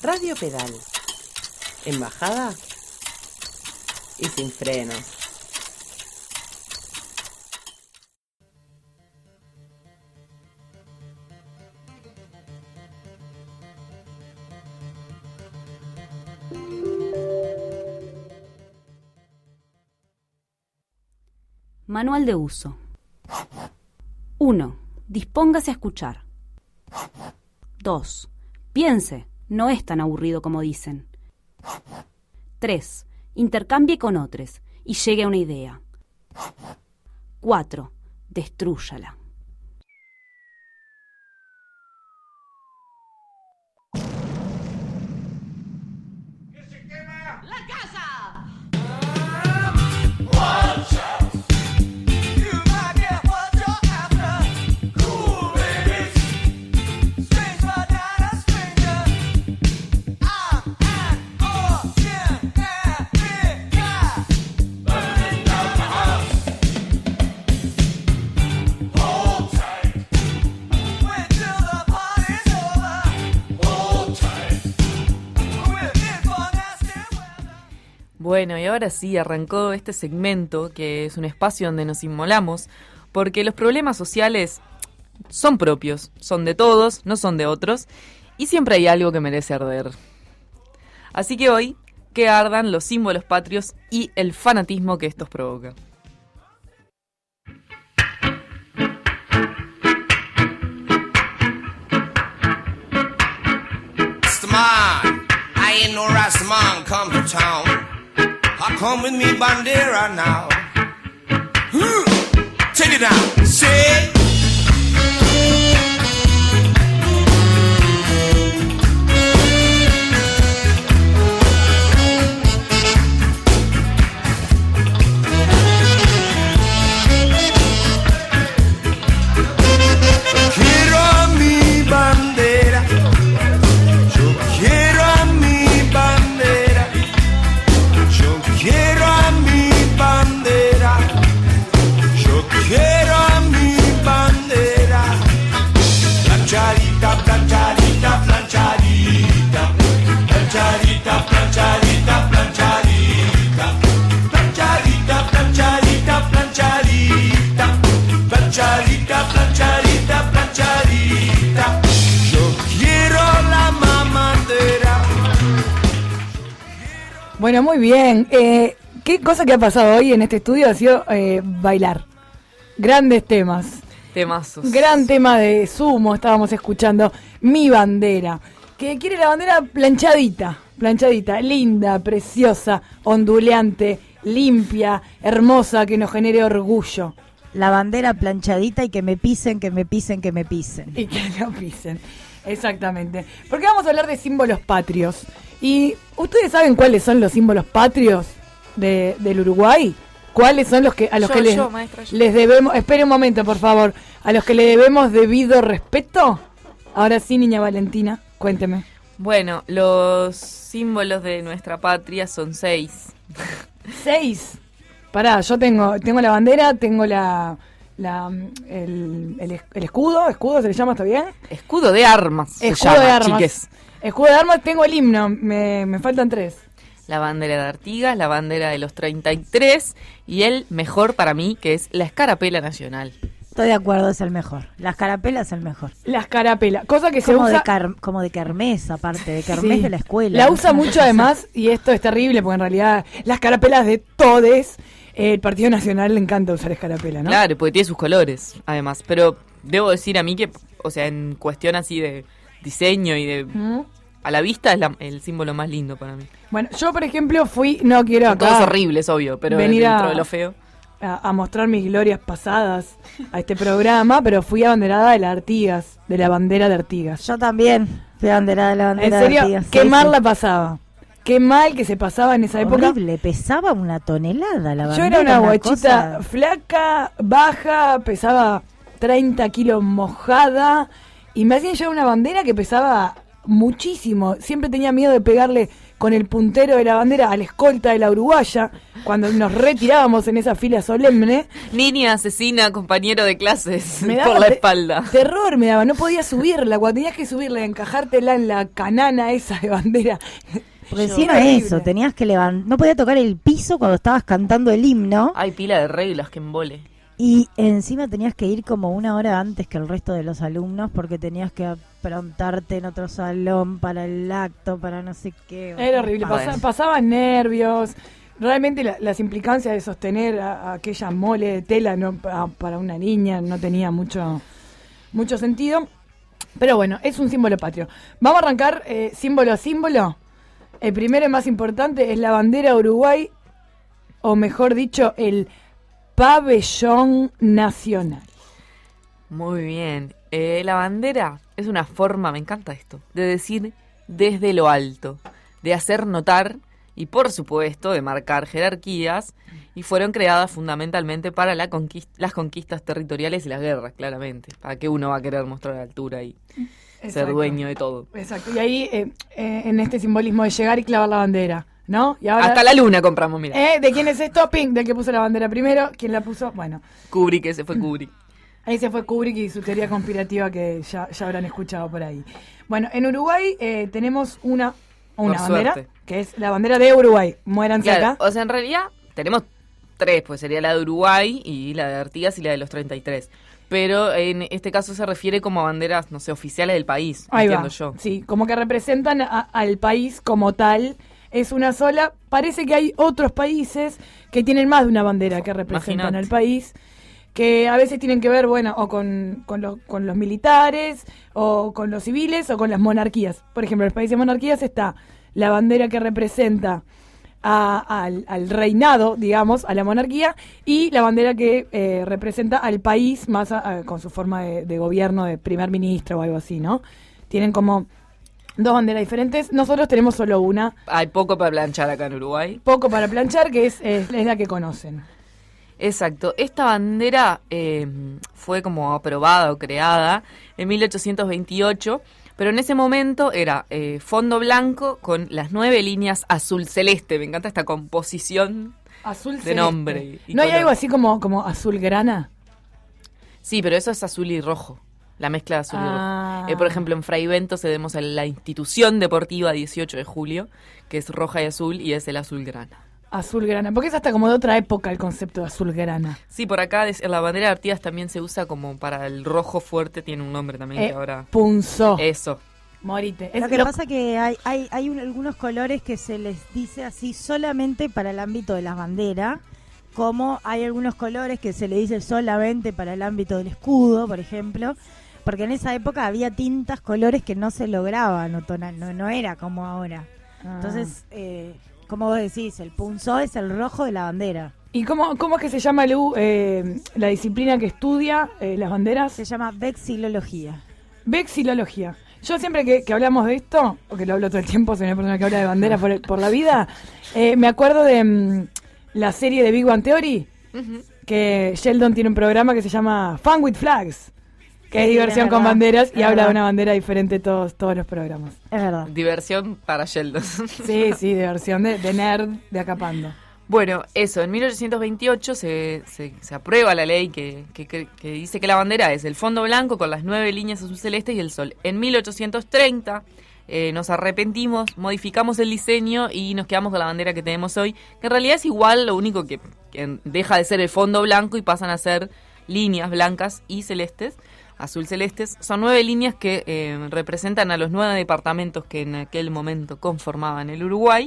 Radio Pedal. En bajada y sin frenos. Manual de uso. 1. Dispóngase a escuchar. 2. Piense, no es tan aburrido como dicen. 3. Intercambie con otros y llegue a una idea. 4. Destrúyala. ¡Que se quema la casa! Bueno, y ahora sí, arrancó este segmento, que es un espacio donde nos inmolamos, porque los problemas sociales son propios, son de todos, no son de otros, y siempre hay algo que merece arder. Así que hoy, que ardan los símbolos patrios y el fanatismo que estos provoca. Rastaman, I ain't no Rastaman come to town. I come with me bandera now. Take it down, say. Quiero a mi bandera. Yo quiero a mi bandera. Yo quiero a mi bandera. Yo quiero a mi bandera. Planchadita, planchadita, planchadita. Planchadita, planchadita, planchadita. Planchadita, planchadita, planchadita. Planchadita, planchadita, planchadita. Yo quiero la mamadera. Bueno, muy bien. ¿Qué cosa que ha pasado hoy en este estudio ha sido bailar? Grandes temas. Temazos. Gran tema de Sumo, estábamos escuchando Mi Bandera. Que quiere la bandera planchadita, planchadita, linda, preciosa, onduleante, limpia, hermosa, que nos genere orgullo. La bandera planchadita y que me pisen, que me pisen, que me pisen. Y que no pisen. Exactamente. Porque vamos a hablar de símbolos patrios. ¿Y ustedes saben cuáles son los símbolos patrios del Uruguay? ¿Cuáles son los que a los que les debemos? Espere un momento, por favor. ¿A los que le debemos debido respeto? Ahora sí, niña Valentina, cuénteme. Bueno, los símbolos de nuestra patria son 6. 6. Pará, yo tengo la bandera, tengo el escudo se le llama, ¿está bien? Escudo de armas. Escudo de armas. Chiques. Escudo de armas, tengo el himno, me faltan 3. La bandera de Artigas, la bandera de los 33 y el mejor para mí, que es la escarapela nacional. Estoy de acuerdo, es el mejor. La escarapela es el mejor. La escarapela, cosa que como se usa... como de kermés, aparte, de kermés sí. De la escuela. La usa mucho además, y esto es terrible, porque en realidad las escarapelas de todes, el Partido Nacional le encanta usar escarapela, ¿no? Claro, porque tiene sus colores, además. Pero debo decir a mí que, o sea, en cuestión así de diseño y de... A la vista es el símbolo más lindo para mí. Bueno, yo por ejemplo no quiero acá... Todo es horrible, es obvio, pero venir dentro de lo feo... A mostrar mis glorias pasadas a este programa, pero fui abanderada de la Artigas, de la bandera de Artigas. Yo también fui abanderada de la bandera de Artigas. En serio, qué mal la pasaba. Qué mal que se pasaba en esa época. Horrible, pesaba una tonelada la bandera. Yo era una guachita flaca, baja, pesaba 30 kilos mojada, y me hacían llevar una bandera que pesaba muchísimo. Siempre tenía miedo de pegarle con el puntero de la bandera a la escolta de la uruguaya cuando nos retirábamos en esa fila solemne. Niña asesina, compañero de clases Me daba por la espalda. Terror me daba, no podía subirla. Cuando tenías que subirla, encajártela en la canana esa de bandera. Porque encima de eso, tenías que levantar, no podía tocar el piso cuando estabas cantando el himno. Hay pila de reglas que embole. Y encima tenías que ir como una hora antes que el resto de los alumnos porque tenías que aprontarte en otro salón para el acto, para no sé qué. Era horrible, pasaban nervios. Realmente las implicancias de sostener a aquella mole de tela para una niña no tenía mucho sentido. Pero bueno, es un símbolo patrio. Vamos a arrancar símbolo a símbolo. El primero y más importante es la bandera de Uruguay, o mejor dicho, el pabellón nacional. Muy bien. La bandera es una forma, me encanta esto, de decir desde lo alto, de hacer notar y por supuesto de marcar jerarquías, y fueron creadas fundamentalmente para las conquistas territoriales y las guerras, claramente. ¿Para qué uno va a querer mostrar altura y ser dueño de todo? Exacto, y ahí en este simbolismo de llegar y clavar la bandera, ¿no? Y ahora, hasta la luna compramos, mira. ¿De quién es esto? Pink, del que puso la bandera primero. ¿Quién la puso? Bueno. Kubrick, ese fue Kubrick. Ahí se fue Kubrick y su teoría conspirativa que ya habrán escuchado por ahí. Bueno, en Uruguay tenemos una bandera, que es la bandera de Uruguay. Muéranse acá. O sea, en realidad tenemos tres, pues sería la de Uruguay y la de Artigas y la de los 33. Pero en este caso se refiere como banderas, no sé, oficiales del país, ahí entiendo va. yo. Sí, como que representan al país como tal. Es una sola. Parece que hay otros países que tienen más de una bandera que representan al país, que a veces tienen que ver, bueno, o con los militares, o con los civiles, o con las monarquías. Por ejemplo, en los países de monarquías está la bandera que representa al reinado, digamos, a la monarquía, y la bandera que representa al país más con su forma de gobierno, de primer ministro o algo así, ¿no? Tienen como dos banderas diferentes. Nosotros tenemos solo una. Hay poco para planchar acá en Uruguay. Poco para planchar, que es la que conocen. Exacto. Esta bandera fue como aprobada o creada en 1828, pero en ese momento era fondo blanco con las 9 líneas azul celeste. Me encanta esta composición azul de celeste. nombre. ¿No hay algo así como azul grana? Sí, pero eso es azul y rojo. La mezcla de azul y rojo. Por ejemplo, en Fray Bentos tenemos la institución deportiva 18 de julio, que es roja y azul, y es el azul grana. Azul grana, porque es hasta como de otra época el concepto de azul grana. Sí, por acá en la bandera de Artigas también se usa como para el rojo fuerte, tiene un nombre también que ahora... Punzó. Eso. Morite. Lo que pasa que hay algunos colores que se les dice así solamente para el ámbito de las banderas, como hay algunos colores que se le dice solamente para el ámbito del escudo, por ejemplo, porque en esa época había tintas, colores que no se lograban otonar, no era como ahora. Entonces, como vos decís, el punzó es el rojo de la bandera. ¿Y cómo es que se llama, Lu, la disciplina que estudia las banderas? Se llama vexilología. Vexilología. Yo siempre que hablamos de esto, porque lo hablo todo el tiempo, soy una persona que habla de banderas por la vida, me acuerdo de la serie de Big Bang Theory, que Sheldon tiene un programa que se llama Fun with Flags, que es diversión con banderas, y habla de una bandera diferente todos los programas. Es verdad. Diversión para Sheldon. Sí, diversión de nerd de Acapando. Bueno, eso, en 1828 se aprueba la ley que dice que la bandera es el fondo blanco con las 9 líneas azul celeste y el sol. En 1830 nos arrepentimos, modificamos el diseño y nos quedamos con la bandera que tenemos hoy, que en realidad es igual, lo único que deja de ser el fondo blanco y pasan a ser líneas blancas y celestes, azul celestes. Son 9 líneas que representan a los 9 departamentos que en aquel momento conformaban el Uruguay.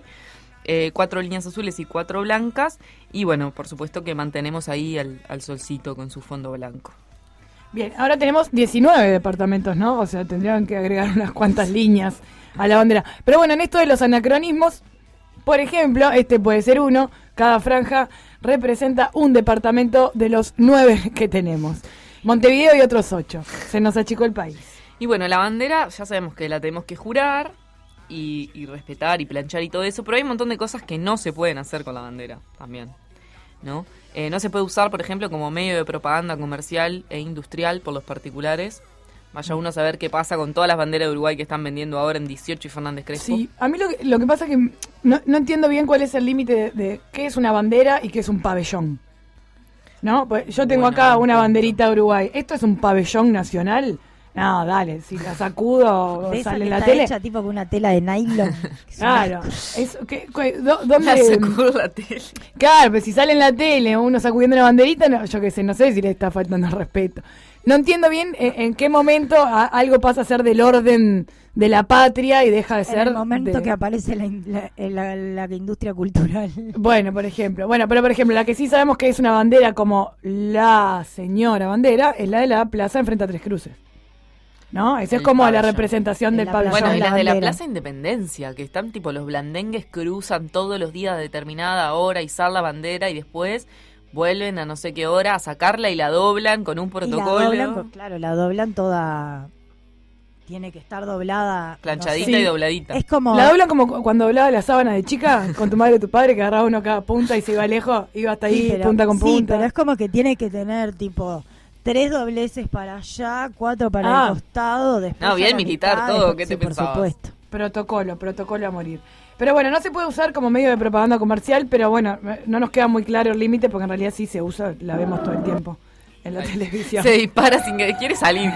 4 líneas azules y 4 blancas, y bueno, por supuesto que mantenemos ahí al solcito con su fondo blanco. Bien, ahora tenemos 19 departamentos, ¿no? O sea, tendrían que agregar unas cuantas líneas a la bandera. Pero bueno, en esto de los anacronismos, por ejemplo, este puede ser uno, cada franja representa un departamento de los 9 que tenemos. Montevideo y otros 8. Se nos achicó el país. Y bueno, la bandera ya sabemos que la tenemos que jurar y respetar y planchar y todo eso, pero hay un montón de cosas que no se pueden hacer con la bandera también, ¿no? No se puede usar, por ejemplo, como medio de propaganda comercial e industrial por los particulares, Vaya uno a saber qué pasa con todas las banderas de Uruguay que están vendiendo ahora en 18 y Fernández Crespo. Sí, a mí lo que pasa es que no entiendo bien cuál es el límite de qué es una bandera y qué es un pabellón. ¿No? Pues yo tengo acá una banderita de Uruguay. ¿Esto es un pabellón nacional? No, dale, si la sacudo sale en la tele. Hecha tipo con una tela de nylon. Claro. ¿Dónde? La sacudo la tele. Claro, pero si sale en la tele uno sacudiendo la banderita, no, yo qué sé, no sé si le está faltando el respeto. No entiendo bien en qué momento algo pasa a ser del orden de la patria y deja de ser... En el momento que aparece la industria cultural. Bueno, por ejemplo. Pero por ejemplo, la que sí sabemos que es una bandera como la señora bandera es la de la plaza enfrente a Tres Cruces. ¿No? Esa es como pabellón. La representación del pabellón. Bueno, y las de la bandera. Plaza Independencia, que están tipo los blandengues cruzan todos los días a determinada hora, izar la bandera y después vuelven a no sé qué hora a sacarla y la doblan con un protocolo. La doblan toda... Tiene que estar doblada. Planchadita no sé. y dobladita. Es como... La doblan como cuando doblaba la sábana de chica con tu madre y tu padre, que agarraba uno cada punta y se iba lejos, iba hasta ahí, punta con punta. Sí, pero es como que tiene que tener tipo 3 dobleces para allá, 4 para el costado, después No, bien la militar mitad, todo, después- ¿qué te sí, por pensabas? supuesto. Protocolo a morir. Pero bueno, no se puede usar como medio de propaganda comercial, pero bueno, no nos queda muy claro el límite porque en realidad sí se usa, la vemos todo el tiempo en la televisión. Se dispara sin que... Quiere salir.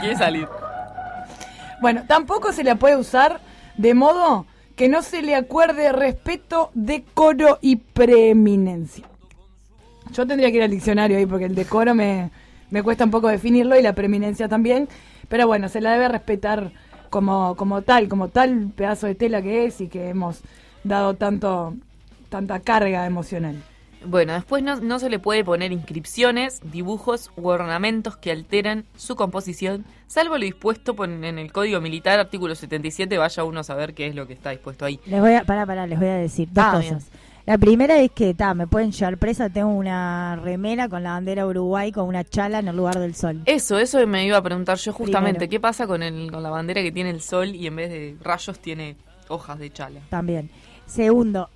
Bueno, tampoco se la puede usar de modo que no se le acuerde respeto, decoro y preeminencia. Yo tendría que ir al diccionario ahí porque el decoro me cuesta un poco definirlo y la preeminencia también, pero bueno, se la debe respetar como tal pedazo de tela que es y que hemos dado tanta carga emocional. Bueno, después no se le puede poner inscripciones, dibujos u ornamentos que alteran su composición, salvo lo dispuesto en el Código Militar, artículo 77, vaya uno a saber qué es lo que está dispuesto ahí. Les voy a decir dos cosas. Bien. La primera es que me pueden llevar presa, tengo una remera con la bandera Uruguay con una chala en el lugar del sol. Eso me iba a preguntar yo justamente. Primero. ¿Qué pasa con la bandera que tiene el sol y en vez de rayos tiene hojas de chala? También. Segundo,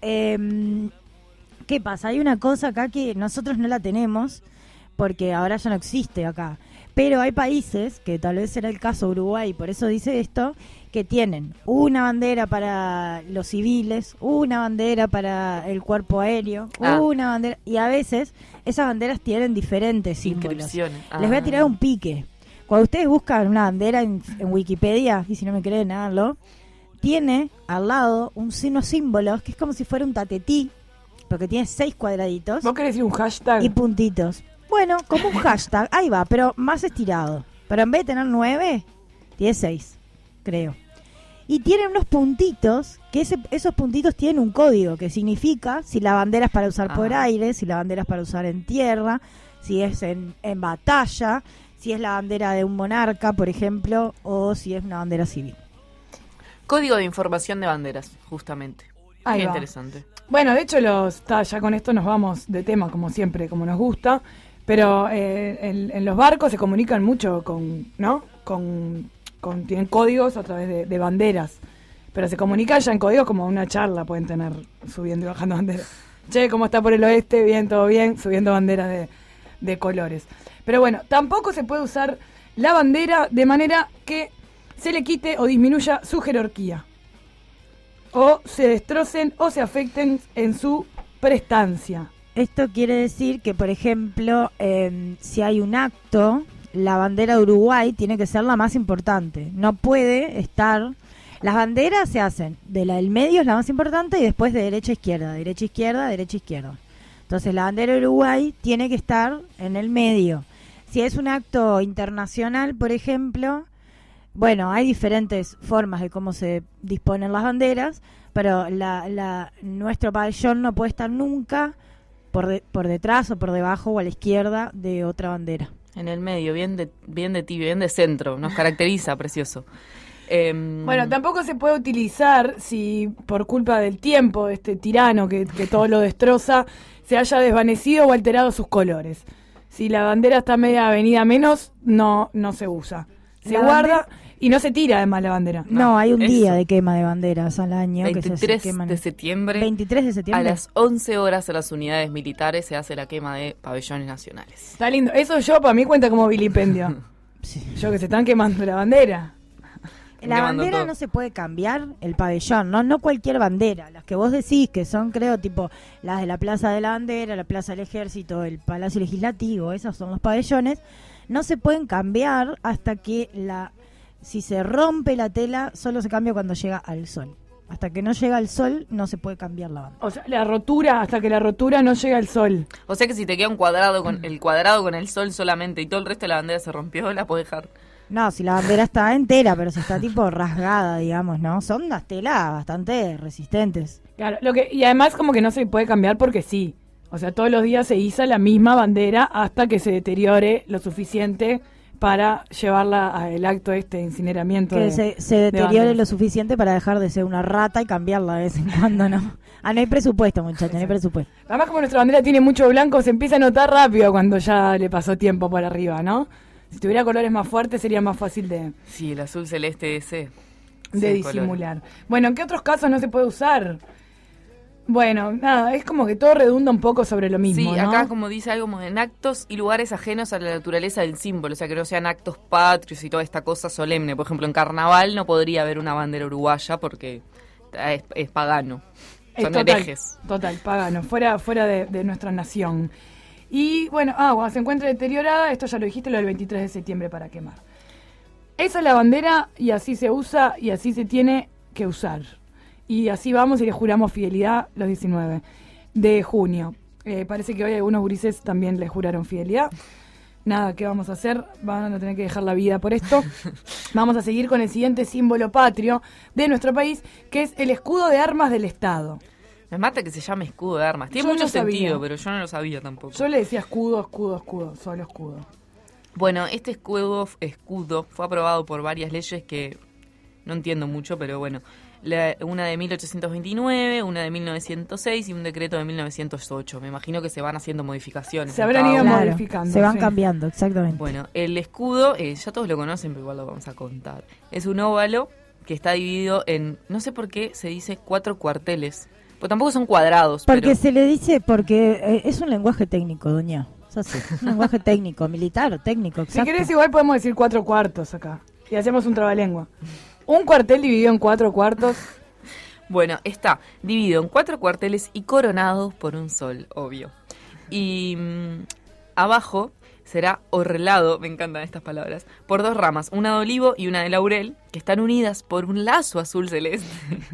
¿qué pasa? Hay una cosa acá que nosotros no la tenemos porque ahora ya no existe acá. Pero hay países, que tal vez será el caso de Uruguay, por eso dice esto, que tienen una bandera para los civiles, una bandera para el cuerpo aéreo, una bandera... Y a veces esas banderas tienen diferentes símbolos. Inscripciones. Les voy a tirar un pique. Cuando ustedes buscan una bandera en Wikipedia, y si no me creen, háganlo, tiene al lado unos símbolos que es como si fuera un tatetí, porque tiene 6 cuadraditos. ¿Vos querés decir un hashtag? Y puntitos. Bueno, como un hashtag, ahí va, pero más estirado. Pero en vez de tener 9, tiene 6, creo. Y tiene unos puntitos, que esos puntitos tienen un código, que significa si la bandera es para usar por aire, si la bandera es para usar en tierra, si es en batalla, si es la bandera de un monarca, por ejemplo, o si es una bandera civil. Código de información de banderas, justamente. Ahí Qué va. interesante. Bueno, de hecho, ya con esto nos vamos de tema, como siempre, como nos gusta. Pero en los barcos se comunican mucho tienen códigos a través de banderas. Pero se comunican ya en códigos como una charla, pueden tener subiendo y bajando banderas. Che, ¿cómo está por el oeste? Bien, todo bien, subiendo banderas de colores. Pero bueno, tampoco se puede usar la bandera de manera que se le quite o disminuya su jerarquía. O se destrocen o se afecten en su prestancia. Esto quiere decir que, por ejemplo, si hay un acto, la bandera de Uruguay tiene que ser la más importante. No puede estar... Las banderas se hacen de la del medio, es la más importante, y después de derecha a izquierda, derecha a izquierda, derecha a izquierda. Entonces la bandera de Uruguay tiene que estar en el medio. Si es un acto internacional, por ejemplo, bueno, hay diferentes formas de cómo se disponen las banderas, pero nuestro pabellón no puede estar nunca por detrás o por debajo o a la izquierda de otra bandera. En el medio, bien de tibio, bien de centro. Nos caracteriza, precioso. Bueno, tampoco se puede utilizar si por culpa del tiempo, este tirano que todo lo destroza, se haya desvanecido o alterado sus colores. Si la bandera está media avenida menos, no se usa. Se guarda y no se tira además la bandera. No, hay un día de quema de banderas al año. 23 que se de septiembre. 23 de septiembre. A las 11 horas a las unidades militares se hace la quema de pabellones nacionales. Está lindo. Eso para mí cuenta como vilipendio. Sí. Yo que se están quemando la bandera. La bandera no se puede cambiar, el pabellón, no cualquier bandera. Las que vos decís, que son, creo, tipo las de la Plaza de la Bandera, la Plaza del Ejército, el Palacio Legislativo, esos son los pabellones, no se pueden cambiar hasta que si se rompe la tela, solo se cambia cuando llega al sol. Hasta que no llega al sol, no se puede cambiar la bandera. O sea, hasta que la rotura no llega al sol. O sea que si te queda un cuadrado con el cuadrado con el sol solamente y todo el resto de la bandera se rompió, la podés dejar. No, si la bandera está entera, pero si está tipo rasgada, digamos, ¿no? Son unas telas bastante resistentes. Claro, y además como que no se puede cambiar porque sí. O sea, todos los días se iza la misma bandera hasta que se deteriore lo suficiente para llevarla al acto de incineramiento. Que se deteriore lo suficiente para dejar de ser una rata y cambiarla de vez en cuando, ¿no? No hay presupuesto, muchachos, no hay presupuesto. Además, como nuestra bandera tiene mucho blanco, se empieza a notar rápido cuando ya le pasó tiempo por arriba, ¿no? Si tuviera colores más fuertes sería más fácil de... Sí, el azul celeste ese. De disimular. Colores. Bueno, ¿en qué otros casos no se puede usar? Bueno, nada, es como que todo redunda un poco sobre lo mismo, sí, ¿no? Acá como dice algo como en actos y lugares ajenos a la naturaleza del símbolo, o sea, que no sean actos patrios y toda esta cosa solemne. Por ejemplo, en carnaval no podría haber una bandera uruguaya porque es pagano. Son herejes. Total, pagano, fuera de nuestra nación. Y bueno, cuando se encuentra deteriorada, esto ya lo dijiste, lo del 23 de septiembre para quemar. Esa es la bandera y así se usa y así se tiene que usar. Y así vamos y le juramos fidelidad los 19 de junio. Parece que hoy algunos gurises también le juraron fidelidad. Nada, ¿qué vamos a hacer? Van a tener que dejar la vida por esto. Vamos a seguir con el siguiente símbolo patrio de nuestro país, que es el escudo de armas del Estado. Me mata que se llame escudo de armas. Tiene mucho sentido, pero yo no lo sabía tampoco. Yo le decía escudo, solo escudo. Bueno, este escudo fue aprobado por varias leyes que no entiendo mucho, pero bueno. Una de 1829, una de 1906 y un decreto de 1908. Me imagino que se van haciendo modificaciones. Se habrán ido modificando. Se van cambiando, exactamente. Bueno, el escudo, ya todos lo conocen, pero igual lo vamos a contar. Es un óvalo que está dividido en, no sé por qué se dice 4 cuarteles. Pues tampoco son cuadrados. Porque se le dice, porque es un lenguaje técnico, doña. Es así, un lenguaje técnico, militar, técnico, exacto. Si querés igual podemos decir 4 cuartos acá. Y hacemos un trabalengua. Un cuartel dividido en 4 cuartos. Bueno, está dividido en 4 cuarteles y coronado por un sol, obvio. Y abajo será orlado, me encantan estas palabras, por 2 ramas, una de olivo y una de laurel, que están unidas por un lazo azul celeste.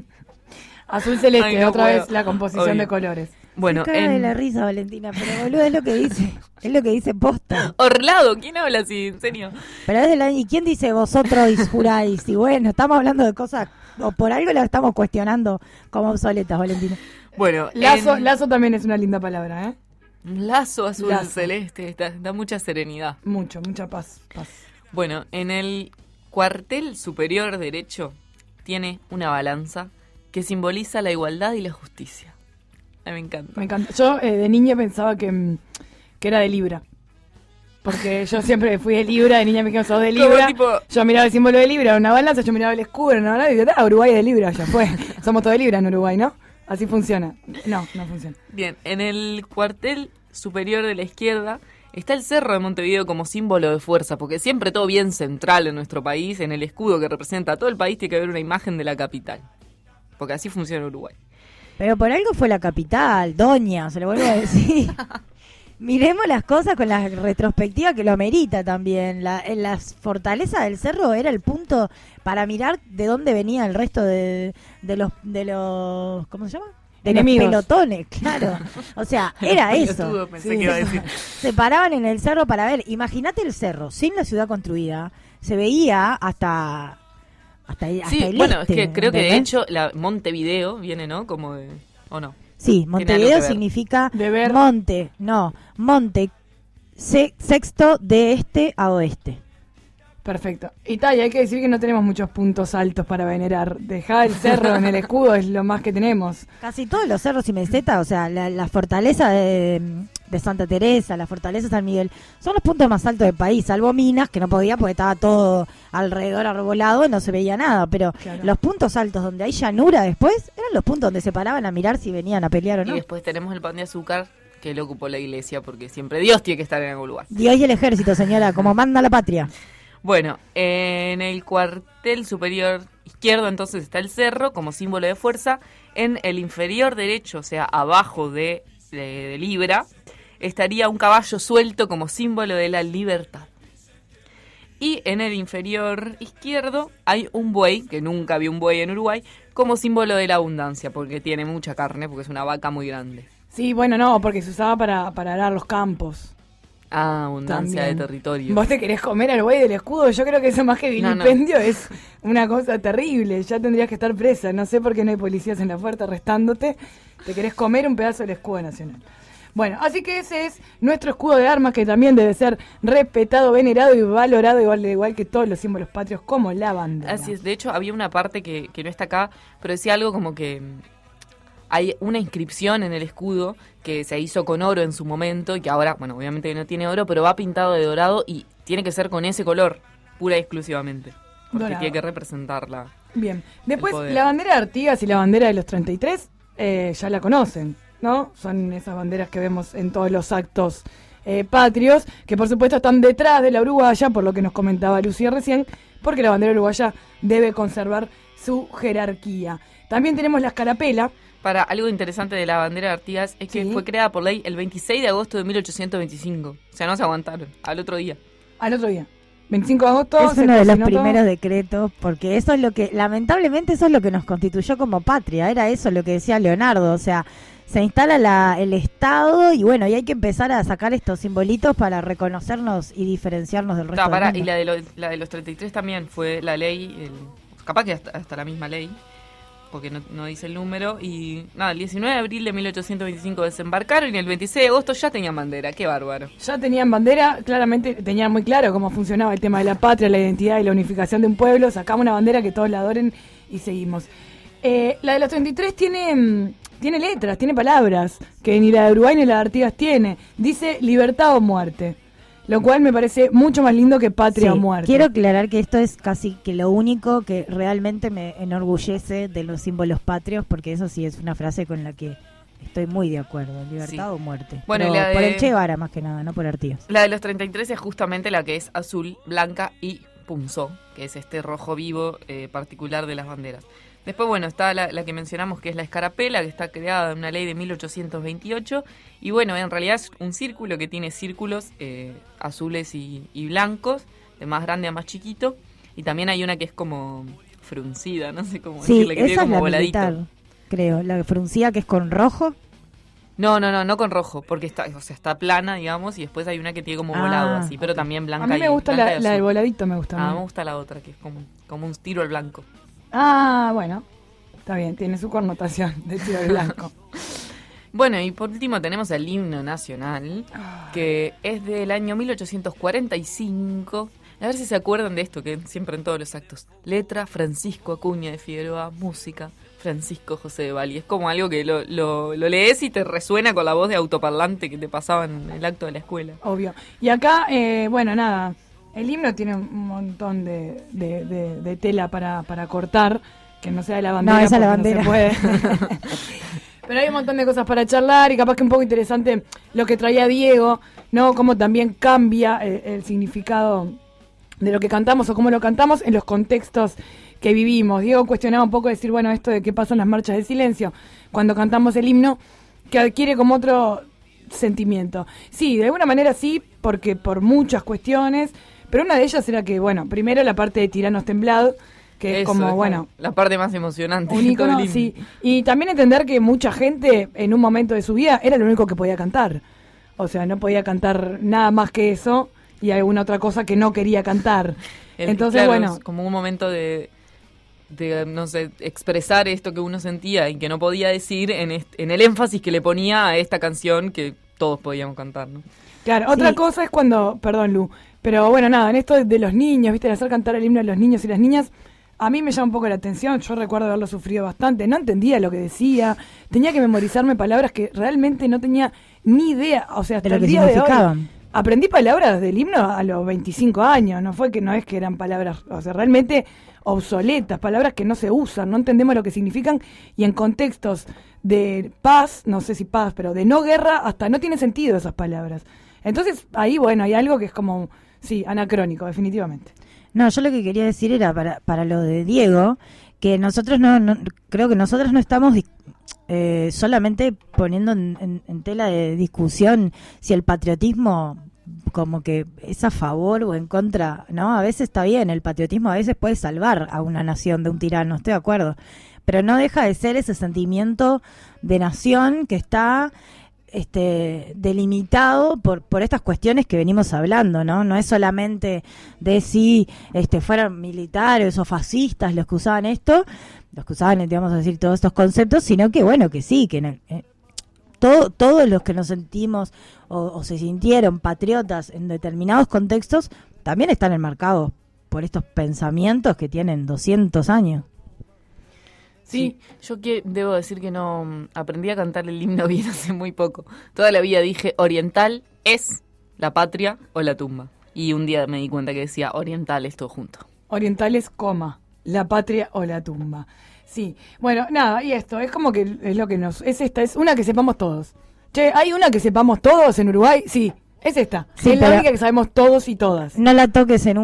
Azul celeste, ay, no otra puedo. Vez la composición obvio. De colores. Bueno, se cae de la risa, Valentina, pero boludo, es lo que dice posta. Orlado, ¿quién habla así? En serio. Pero es ¿y quién dice vosotros juráis? Y bueno, estamos hablando de cosas, o por algo la estamos cuestionando como obsoletas, Valentina. Bueno, lazo también es una linda palabra, ¿eh? Un lazo azul celeste, da mucha serenidad. Mucha paz. Bueno, en el cuartel superior derecho tiene una balanza que simboliza la igualdad y la justicia. Me encanta. Yo de niña pensaba que era de Libra. Porque yo siempre fui de Libra, de niña me dijeron, sos de Libra. Yo miraba el símbolo de Libra, una balanza, yo miraba el escudo, una balanza, y yo, Uruguay es de Libra, ya fue. Somos todos de Libra en Uruguay, ¿no? Así funciona. No funciona. Bien, en el cuartel superior de la izquierda está el Cerro de Montevideo como símbolo de fuerza, porque siempre todo bien central en nuestro país, en el escudo que representa a todo el país, tiene que haber una imagen de la capital. Porque así funciona Uruguay. Pero por algo fue la capital, doña, se lo vuelvo a decir. Miremos las cosas con la retrospectiva que lo amerita también. La fortaleza del cerro era el punto para mirar de dónde venía el resto de los ¿cómo se llama? De enemigos. Los pelotones, claro. O sea, era eso. Pensé que iba a decir. Se paraban en el cerro para ver. Imagínate el cerro, sin la ciudad construida, se veía hasta sí, el bueno, este, es que creo ¿entendés? Que de hecho Montevideo viene, ¿no? Como de... ¿O no? Sí, Montevideo significa monte sexto de este a oeste. Perfecto. Y hay que decir que no tenemos muchos puntos altos para venerar. Dejar el cerro en el escudo es lo más que tenemos. Casi todos los cerros y mesetas, o sea, la fortaleza de Santa Teresa, la fortaleza de San Miguel, son los puntos más altos del país, salvo Minas, que no podía porque estaba todo alrededor arbolado y no se veía nada, pero claro. Los puntos altos donde hay llanura después, eran los puntos donde se paraban a mirar si venían a pelear o no. Y después tenemos el Pan de Azúcar, que lo ocupó la iglesia, porque siempre Dios tiene que estar en algún lugar. Dios y el ejército, señora, como manda la patria. Bueno, en el cuartel superior izquierdo entonces está el cerro como símbolo de fuerza. En el inferior derecho, o sea, abajo de Libra, estaría un caballo suelto como símbolo de la libertad. Y en el inferior izquierdo hay un buey, que nunca vi un buey en Uruguay, como símbolo de la abundancia, porque tiene mucha carne, porque es una vaca muy grande. Sí, bueno, no, porque se usaba para arar los campos. Ah, abundancia También. de territorio. ¿Vos te querés comer al buey del escudo? Yo creo que eso más que vilipendio es una cosa terrible. Ya tendrías que estar presa. No sé por qué no hay policías en la puerta arrestándote. Te querés comer un pedazo del escudo nacional. Bueno, así que ese es nuestro escudo de armas, que también debe ser respetado, venerado y valorado igual que todos los símbolos patrios, como la bandera. Así es. De hecho, había una parte que no está acá, pero decía algo como que hay una inscripción en el escudo que se hizo con oro en su momento y que ahora, bueno, obviamente no tiene oro, pero va pintado de dorado y tiene que ser con ese color, pura y exclusivamente, porque Dorado. tiene que representarla. Bien, después la bandera de Artigas y la bandera de los 33 ya la conocen, ¿no? Son esas banderas que vemos en todos los actos patrios, que por supuesto están detrás de la uruguaya, por lo que nos comentaba Lucía recién, porque la bandera uruguaya debe conservar su jerarquía. También tenemos la escarapela. Para algo interesante de la bandera de Artigas es que fue creada por ley el 26 de agosto de 1825. O sea, no se aguantaron. Al otro día. 25 de agosto. Es uno de los primeros decretos, porque eso es lo que, lamentablemente, eso es lo que nos constituyó como patria. Era eso lo que decía Leonardo. O sea, se instala el Estado y bueno, y hay que empezar a sacar estos simbolitos para reconocernos y diferenciarnos del resto del mundo. Y la de los 33 también fue la ley, capaz que hasta la misma ley, porque no dice el número, y nada, el 19 de abril de 1825 desembarcaron y el 26 de agosto ya tenían bandera, qué bárbaro. Ya tenían bandera, claramente tenían muy claro cómo funcionaba el tema de la patria, la identidad y la unificación de un pueblo, sacamos una bandera que todos la adoren y seguimos. La de los 33 tiene letras, tiene palabras, que ni la de Uruguay ni la de Artigas tiene, dice libertad o muerte. Lo cual me parece mucho más lindo que patria o muerte. Quiero aclarar que esto es casi que lo único que realmente me enorgullece de los símbolos patrios, porque eso sí es una frase con la que estoy muy de acuerdo. Libertad o muerte. Bueno, por el Che Guevara más que nada, no por Artigas. La de los 33 es justamente la que es azul, blanca y punzó, que es este rojo vivo particular de las banderas. Después, bueno, está la que mencionamos, que es la escarapela, que está creada en una ley de 1828. Y bueno, en realidad es un círculo que tiene círculos azules y blancos, de más grande a más chiquito. Y también hay una que es como fruncida, no sé cómo decirle, que tiene como voladito. Militar, creo, la fruncida que es con rojo. No con rojo, porque está plana, digamos, y después hay una que tiene como volado así, pero también blanca. A mí me gusta la del voladito, me gusta. Me gusta la otra, que es como un tiro al blanco. Bueno, está bien, tiene su connotación de tiro al blanco. Bueno, y por último tenemos el himno nacional, que es del año 1845. A ver si se acuerdan de esto, que siempre en todos los actos. Letra, Francisco Acuña de Figueroa. Música, Francisco José de Valli. Es como algo que lo lees y te resuena con la voz de autoparlante que te pasaba en el acto de la escuela. Obvio. Y acá, bueno, nada, el himno tiene un montón de tela para cortar, que no sea de la bandera. No, esa es la bandera. No se puede. Pero hay un montón de cosas para charlar y capaz que un poco interesante lo que traía Diego, ¿no? Cómo también cambia el significado de lo que cantamos o cómo lo cantamos en los contextos que vivimos. Diego cuestionaba un poco decir, bueno, esto de qué pasa en las marchas de silencio, cuando cantamos el himno, que adquiere como otro sentimiento. Sí, de alguna manera sí, porque por muchas cuestiones, pero una de ellas era que, bueno, primero la parte de Tiranos Temblad, que es como, bueno, la parte más emocionante. Un ícono, sí. Y también entender que mucha gente en un momento de su vida era lo único que podía cantar. O sea, no podía cantar nada más que eso y alguna otra cosa que no quería cantar. Entonces, claro, bueno, es como un momento de no sé, expresar esto que uno sentía y que no podía decir en el énfasis que le ponía a esta canción que todos podíamos cantar, ¿no? Claro, otra cosa es cuando, perdón Lu, pero bueno, nada, en esto de los niños, viste, de hacer cantar el himno a los niños y las niñas, a mí me llama un poco la atención, yo recuerdo haberlo sufrido bastante, no entendía lo que decía, tenía que memorizarme palabras que realmente no tenía ni idea, o sea, hasta de lo el que día de significaban. hoy. Aprendí palabras del himno a los 25 años, no es que eran palabras, o sea, realmente obsoletas, palabras que no se usan, no entendemos lo que significan y en contextos de paz, no sé si paz, pero de no guerra, hasta no tiene sentido esas palabras. Entonces, ahí, bueno, hay algo que es como, sí, anacrónico, definitivamente. No, yo lo que quería decir era para lo de Diego, que nosotros creo que nosotros no estamos solamente poniendo en tela de discusión si el patriotismo como que es a favor o en contra, ¿no? A veces está bien, el patriotismo a veces puede salvar a una nación de un tirano, estoy de acuerdo, pero no deja de ser ese sentimiento de nación que está delimitado por estas cuestiones que venimos hablando, ¿no? No es solamente de si fueran militares o fascistas los que usaban esto, los que usaban, digamos, a decir, todos estos conceptos, sino que bueno, que sí, que todos los que nos sentimos o se sintieron patriotas en determinados contextos también están enmarcados por estos pensamientos que tienen 200 años. Sí, yo debo decir que no aprendí a cantar el himno bien hace muy poco. Toda la vida dije, oriental es la patria o la tumba. Y un día me di cuenta que decía, oriental es todo junto. Oriental es, la patria o la tumba. Sí, bueno, nada, y esto, es como que es lo que es una que sepamos todos. Che, ¿hay una que sepamos todos en Uruguay? Sí, es esta. Sí, es la única que sabemos todos y todas. No la toques en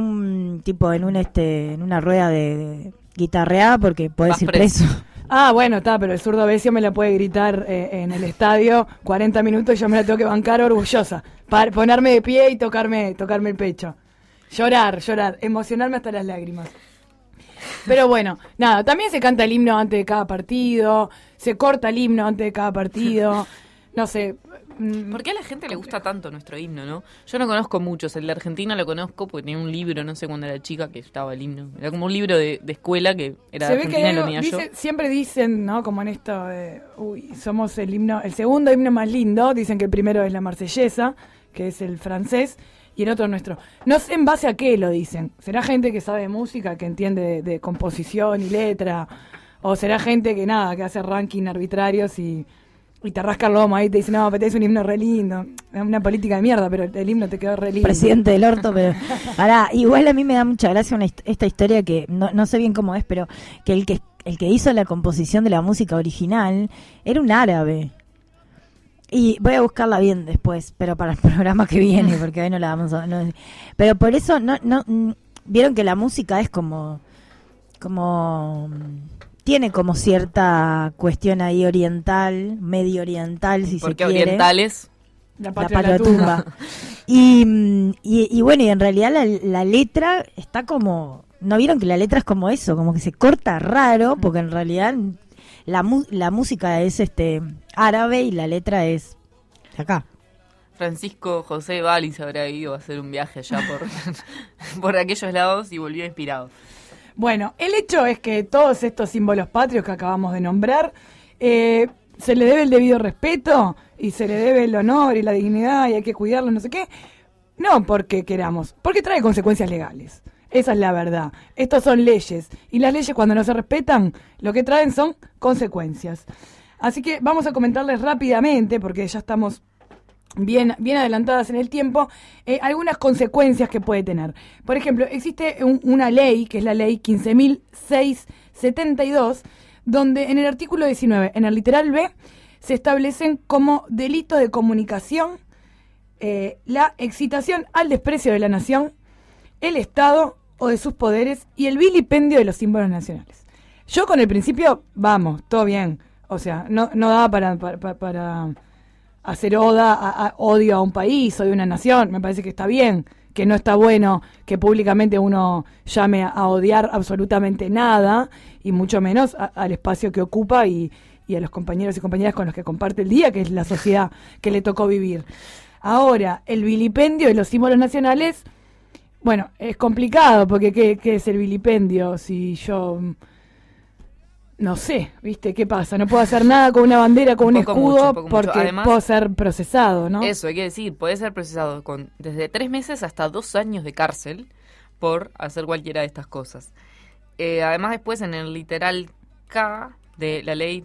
una rueda de guitarreada porque podés ir preso. Ah, bueno, está, pero el zurdo Besio me la puede gritar en el estadio 40 minutos y yo me la tengo que bancar orgullosa. Para ponerme de pie y tocarme el pecho. Llorar, emocionarme hasta las lágrimas. Pero bueno, nada, también se canta el himno antes de cada partido, se corta el himno antes de cada partido, no sé. ¿Por qué a la gente le gusta tanto nuestro himno, no? Yo no conozco muchos, el de Argentina lo conozco porque tenía un libro, no sé cuando era chica, que estaba el himno. Era como un libro de escuela que era de Argentina y lo tenía yo. Siempre dicen, ¿no? Como en esto, somos el segundo himno más lindo, dicen que el primero es la Marsellesa, que es el francés, y el otro nuestro. No sé en base a qué lo dicen. ¿Será gente que sabe de música, que entiende de composición y letra? ¿O será gente que nada, que hace ranking arbitrarios y te rasca el lomo ahí y te dice, no, pero te es un himno re lindo? Es una política de mierda, pero el himno te quedó re lindo. Presidente del orto, pero ahora, igual a mí me da mucha gracia esta historia que no sé bien cómo es, pero que el que hizo la composición de la música original era un árabe. Y voy a buscarla bien después, pero para el programa que viene, porque hoy no la vamos a... No, pero por eso vieron que la música es como tiene como cierta cuestión ahí oriental, medio oriental, si se quiere. Porque orientales la patriotumba. Y bueno, y en realidad la letra está como... ¿No vieron que la letra es como eso? Como que se corta raro, porque en realidad la música es árabe y la letra es acá. Francisco José Valls habrá ido a hacer un viaje allá por aquellos lados y volvió inspirado. Bueno, el hecho es que todos estos símbolos patrios que acabamos de nombrar, se le debe el debido respeto y se le debe el honor y la dignidad y hay que cuidarlos, no sé qué. No porque queramos, porque trae consecuencias legales. Esa es la verdad. Estos son leyes. Y las leyes, cuando no se respetan, lo que traen son consecuencias. Así que vamos a comentarles rápidamente, porque ya estamos bien adelantadas en el tiempo, algunas consecuencias que puede tener. Por ejemplo, existe una ley, que es la ley 15.672, donde en el artículo 19, en el literal B, se establecen como delito de comunicación la excitación al desprecio de la nación, el Estado o de sus poderes y el vilipendio de los símbolos nacionales. Yo con el principio, vamos, todo bien. O sea, no da para hacer odio a un país o de una nación. Me parece que está bien, que no está bueno que públicamente uno llame a odiar absolutamente nada, y mucho menos al espacio que ocupa y a los compañeros y compañeras con los que comparte el día, que es la sociedad que le tocó vivir. Ahora, el vilipendio de los símbolos nacionales, bueno, es complicado, porque ¿qué es el vilipendio? Si yo... No sé, ¿viste? ¿Qué pasa? No puedo hacer nada con una bandera, con un escudo, porque además, puedo ser procesado, ¿no? Eso, hay que decir, puede ser procesado con desde 3 meses hasta 2 años de cárcel por hacer cualquiera de estas cosas. Además, después, en el literal K de la ley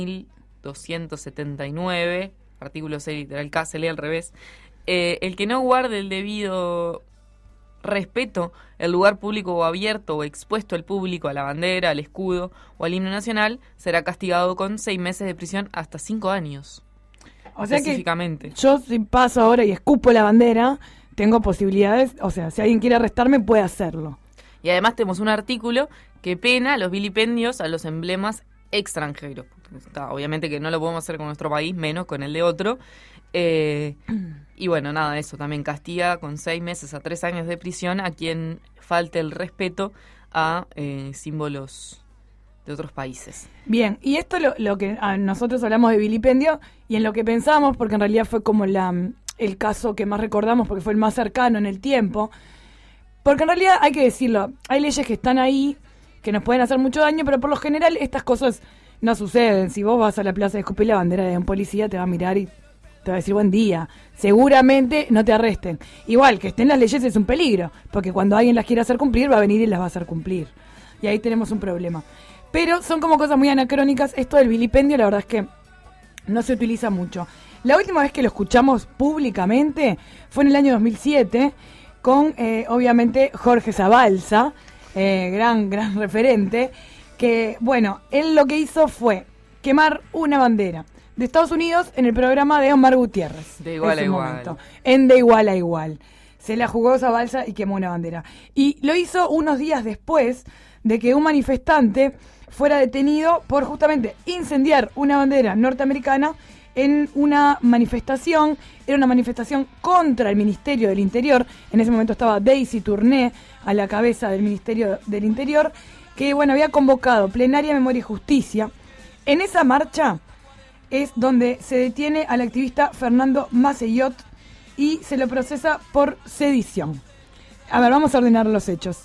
10.279, artículo 6, literal K, se lee al revés, el que no guarde el debido respeto el lugar público o abierto o expuesto al público, a la bandera, al escudo o al himno nacional, será castigado con 6 meses de prisión hasta 5 años. O sea específicamente. Que yo, si paso ahora y escupo la bandera, tengo posibilidades, o sea, si alguien quiere arrestarme puede hacerlo. Y además tenemos un artículo que pena los vilipendios a los emblemas extranjeros. Obviamente que no lo podemos hacer con nuestro país, menos con el de otro. Y bueno, nada, eso también castiga con 6 meses a 3 años de prisión a quien falte el respeto a símbolos de otros países. Bien, y esto lo que nosotros hablamos de vilipendio y en lo que pensamos, porque en realidad fue como el caso que más recordamos porque fue el más cercano en el tiempo, porque en realidad hay que decirlo, hay leyes que están ahí que nos pueden hacer mucho daño, pero por lo general estas cosas no suceden. Si vos vas a la plaza y escupís la bandera de un policía, te va a mirar y te va a decir buen día. Seguramente no te arresten. Igual, que estén las leyes es un peligro, porque cuando alguien las quiere hacer cumplir, va a venir y las va a hacer cumplir. Y ahí tenemos un problema. Pero son como cosas muy anacrónicas. Esto del vilipendio, la verdad es que no se utiliza mucho. La última vez que lo escuchamos públicamente fue en el año 2007, con, obviamente, Jorge Zabalza, gran referente, que, bueno, él lo que hizo fue quemar una bandera de Estados Unidos en el programa de Omar Gutiérrez. De igual a igual. En De Igual a Igual. Se la jugó Zabalza y quemó una bandera. Y lo hizo unos días después de que un manifestante fuera detenido por justamente incendiar una bandera norteamericana en una manifestación. Era una manifestación contra el Ministerio del Interior. En ese momento estaba Daisy Tourné a la cabeza del Ministerio del Interior, que bueno, había convocado plenaria Memoria y Justicia. En esa marcha es donde se detiene al activista Fernando Maceiot y se lo procesa por sedición. A ver, vamos a ordenar los hechos.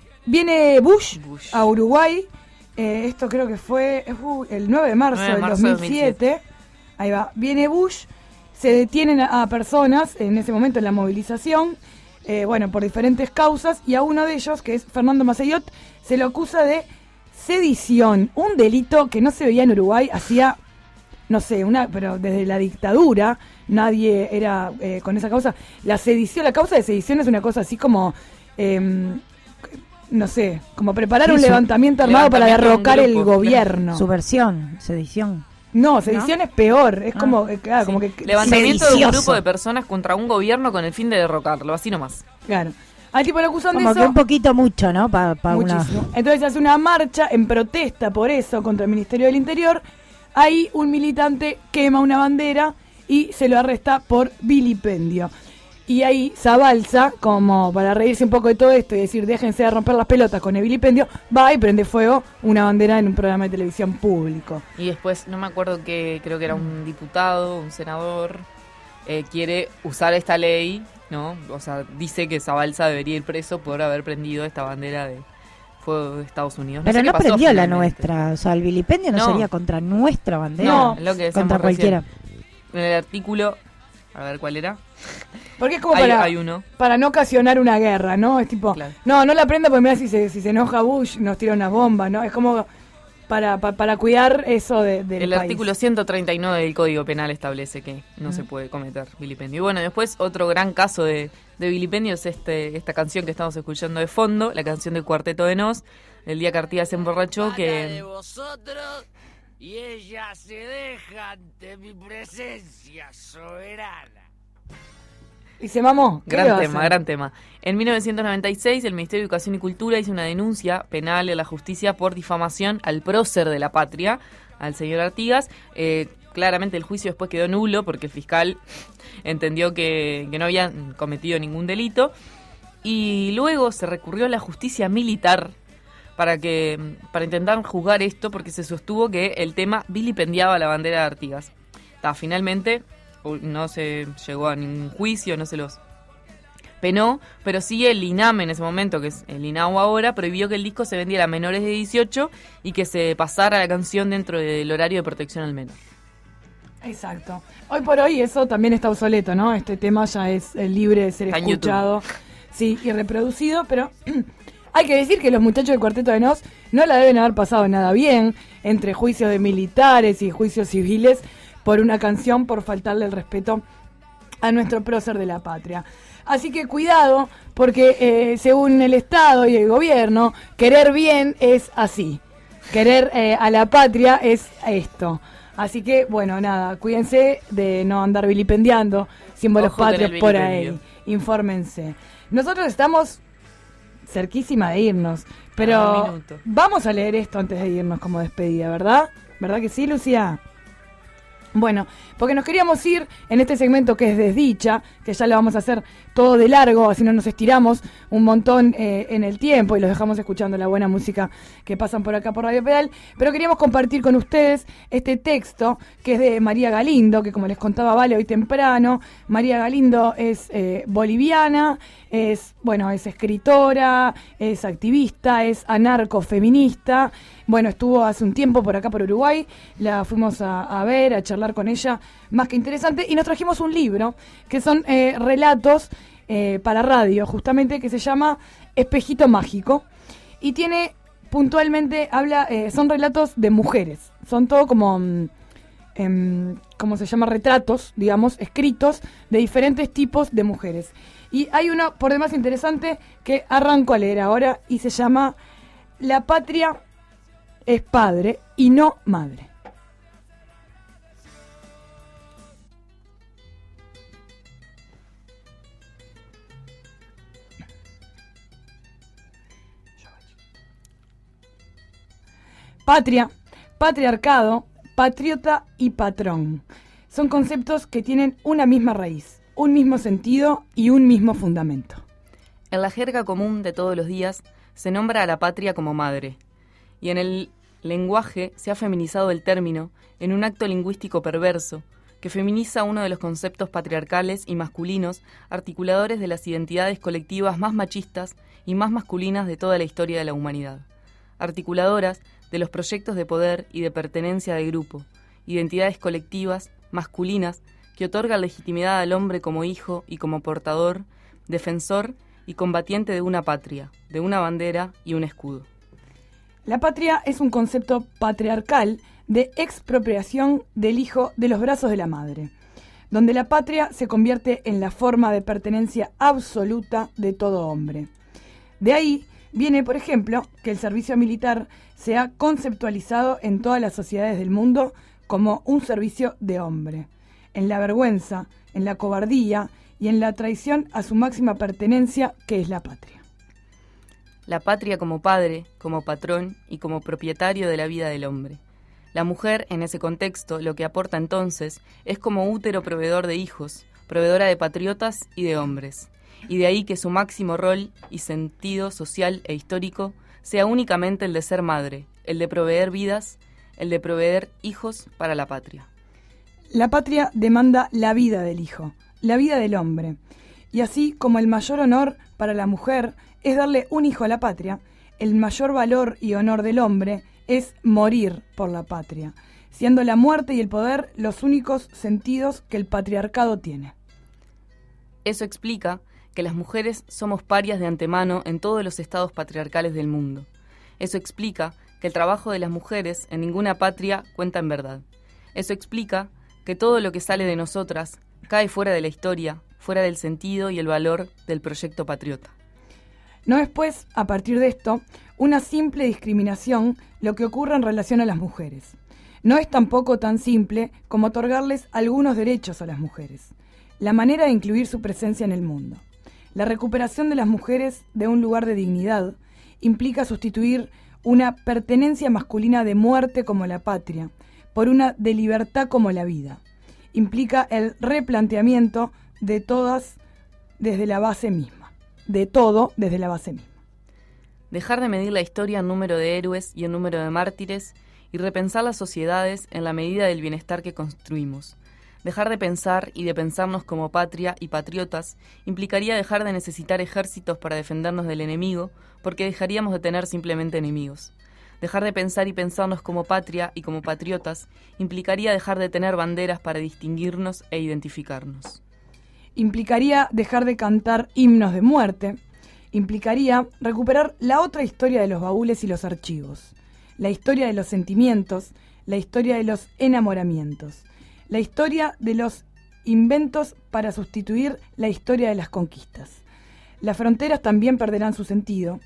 Viene Bush a Uruguay, esto creo que fue el 9 de marzo del 2007. Ahí va, viene Bush, se detienen a personas en ese momento en la movilización, bueno, por diferentes causas, y a uno de ellos, que es Fernando Maceiot, se lo acusa de sedición, un delito que no se veía en Uruguay hacía, no sé, pero desde la dictadura nadie era con esa causa. La causa de sedición es una cosa así como, no sé, como preparar un levantamiento armado para derrocar el gobierno. Subversión, sedición. No, sedición es peor, es como que levantamiento sedicioso de un grupo de personas contra un gobierno con el fin de derrocarlo, así nomás. Claro. Al tipo lo acusan de como eso. Que un poquito mucho, ¿no? Muchísimo. Entonces hace una marcha en protesta por eso contra el Ministerio del Interior. Ahí un militante quema una bandera y se lo arresta por vilipendio. Y ahí Zabalza, como para reírse un poco de todo esto y decir déjense de romper las pelotas con el vilipendio, va y prende fuego una bandera en un programa de televisión público. Y después, no me acuerdo creo que era un diputado, un senador, quiere usar esta ley, ¿no? O sea, dice que Zabalza debería ir preso por haber prendido esta bandera de fuego de Estados Unidos. Pero no prendió la nuestra, o sea, el vilipendio no sería contra nuestra bandera, no, lo que contra cualquiera. En el artículo, a ver cuál era. Porque es como hay uno. Para no ocasionar una guerra, ¿no? Es tipo, claro. No la prenda porque mira si se enoja Bush nos tira una bomba, ¿no? Es como para cuidar eso del El país. Artículo 139 del Código Penal establece que no se puede cometer vilipendio. Y bueno, después otro gran caso de vilipendio es esta canción que estamos escuchando de fondo, la canción del Cuarteto de Nos, el día que Artigas se emborrachó, que... de vosotros y ella se deja ante mi presencia soberana. Y se mamó. Gran tema. En 1996, el Ministerio de Educación y Cultura hizo una denuncia penal a la justicia por difamación al prócer de la patria, al señor Artigas. Claramente el juicio después quedó nulo porque el fiscal entendió que no habían cometido ningún delito. Y luego se recurrió a la justicia militar para intentar juzgar esto, porque se sostuvo que el tema vilipendiaba la bandera de Artigas. Finalmente no se llegó a ningún juicio, no se los penó, pero sí el INAME en ese momento, que es el INAU ahora, prohibió que el disco se vendiera a menores de 18 y que se pasara la canción dentro del horario de protección al menor. Exacto. Hoy por hoy eso también está obsoleto, ¿no? Este tema ya es libre de ser escuchado, sí, y reproducido, pero hay que decir que los muchachos del Cuarteto de Nos no la deben haber pasado nada bien, entre juicios de militares y juicios civiles, por una canción, por faltarle el respeto a nuestro prócer de la patria. Así que cuidado, porque según el Estado y el gobierno, querer bien es así. Querer a la patria es esto. Así que, bueno, nada, cuídense de no andar vilipendiando símbolos patrios por ahí. Infórmense. Nosotros estamos cerquísima de irnos. Pero vamos a leer esto antes de irnos como despedida, ¿verdad? ¿Verdad que sí, Lucía? Bueno, porque nos queríamos ir en este segmento que es Desdicha, que ya lo vamos a hacer todo de largo, así no nos estiramos un montón en el tiempo y los dejamos escuchando la buena música que pasan por acá por Radio Pedal, pero queríamos compartir con ustedes este texto que es de María Galindo, que como les contaba Vale hoy temprano, María Galindo es boliviana, es escritora, es activista, es anarcofeminista. Bueno, estuvo hace un tiempo por acá por Uruguay, la fuimos a ver, a charlar con ella, más que interesante, y nos trajimos un libro, que son relatos para radio, justamente, que se llama Espejito Mágico, y tiene, puntualmente, son relatos de mujeres, son todo como, ¿cómo se llama? Retratos, digamos, escritos de diferentes tipos de mujeres. Y hay uno, por demás interesante, que arranco a leer ahora, y se llama La patria es padre y no madre. Patria, patriarcado, patriota y patrón. Son conceptos que tienen una misma raíz, un mismo sentido y un mismo fundamento. En la jerga común de todos los días se nombra a la patria como madre, y en el lenguaje se ha feminizado el término en un acto lingüístico perverso que feminiza uno de los conceptos patriarcales y masculinos articuladores de las identidades colectivas más machistas y más masculinas de toda la historia de la humanidad, articuladoras de los proyectos de poder y de pertenencia de grupo, identidades colectivas masculinas que otorgan legitimidad al hombre como hijo y como portador, defensor y combatiente de una patria, de una bandera y un escudo. La patria es un concepto patriarcal de expropiación del hijo de los brazos de la madre, donde la patria se convierte en la forma de pertenencia absoluta de todo hombre. De ahí viene, por ejemplo, que el servicio militar se ha conceptualizado en todas las sociedades del mundo como un servicio de hombre, en la vergüenza, en la cobardía y en la traición a su máxima pertenencia, que es la patria. La patria como padre, como patrón y como propietario de la vida del hombre. La mujer, en ese contexto, lo que aporta entonces es como útero proveedor de hijos, proveedora de patriotas y de hombres. Y de ahí que su máximo rol y sentido social e histórico sea únicamente el de ser madre, el de proveer vidas, el de proveer hijos para la patria. La patria demanda la vida del hijo, la vida del hombre. Y así como el mayor honor para la mujer es darle un hijo a la patria, el mayor valor y honor del hombre es morir por la patria, siendo la muerte y el poder los únicos sentidos que el patriarcado tiene. Eso explica que las mujeres somos parias de antemano en todos los estados patriarcales del mundo. Eso explica que el trabajo de las mujeres en ninguna patria cuenta en verdad. Eso explica que todo lo que sale de nosotras cae fuera de la historia, fuera del sentido y el valor del proyecto patriota. No es, pues, a partir de esto, una simple discriminación lo que ocurre en relación a las mujeres. No es tampoco tan simple como otorgarles algunos derechos a las mujeres. La manera de incluir su presencia en el mundo. La recuperación de las mujeres de un lugar de dignidad implica sustituir una pertenencia masculina de muerte como la patria por una de libertad como la vida. Implica el replanteamiento de todas desde la base misma. De todo desde la base misma. Dejar de medir la historia en número de héroes y en número de mártires y repensar las sociedades en la medida del bienestar que construimos. Dejar de pensar y de pensarnos como patria y patriotas implicaría dejar de necesitar ejércitos para defendernos del enemigo, porque dejaríamos de tener simplemente enemigos. Dejar de pensar y pensarnos como patria y como patriotas implicaría dejar de tener banderas para distinguirnos e identificarnos. Implicaría dejar de cantar himnos de muerte. Implicaría recuperar la otra historia de los baúles y los archivos. La historia de los sentimientos, la historia de los enamoramientos. La historia de los inventos para sustituir la historia de las conquistas. Las fronteras también perderían su sentido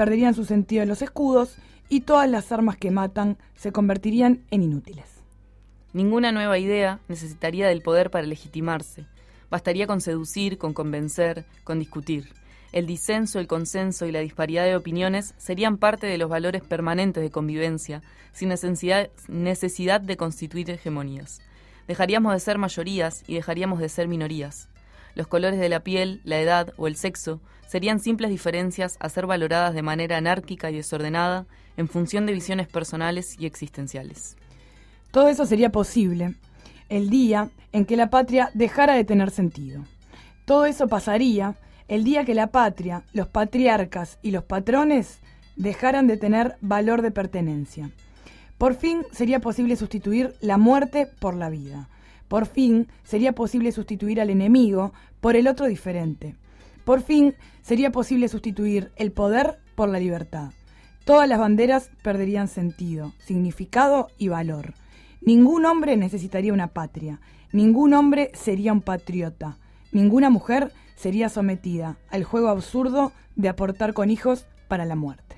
de los escudos y todas las armas que matan se convertirían en inútiles. Ninguna nueva idea necesitaría del poder para legitimarse. Bastaría con seducir, con convencer, con discutir. El disenso, el consenso y la disparidad de opiniones serían parte de los valores permanentes de convivencia, sin necesidad de constituir hegemonías. Dejaríamos de ser mayorías y dejaríamos de ser minorías. Los colores de la piel, la edad o el sexo serían simples diferencias a ser valoradas de manera anárquica y desordenada en función de visiones personales y existenciales. Todo eso sería posible el día en que la patria dejara de tener sentido. Todo eso pasaría el día que la patria, los patriarcas y los patrones dejaran de tener valor de pertenencia. Por fin sería posible sustituir la muerte por la vida. Por fin sería posible sustituir al enemigo por el otro diferente. Por fin sería posible sustituir el poder por la libertad. Todas las banderas perderían sentido, significado y valor. Ningún hombre necesitaría una patria. Ningún hombre sería un patriota. Ninguna mujer sería sometida al juego absurdo de aportar con hijos para la muerte.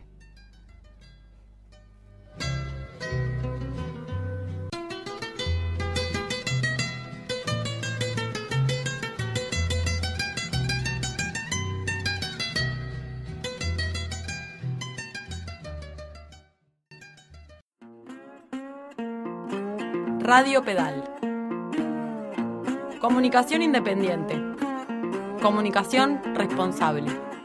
Radio Pedal. Comunicación independiente. Comunicación responsable.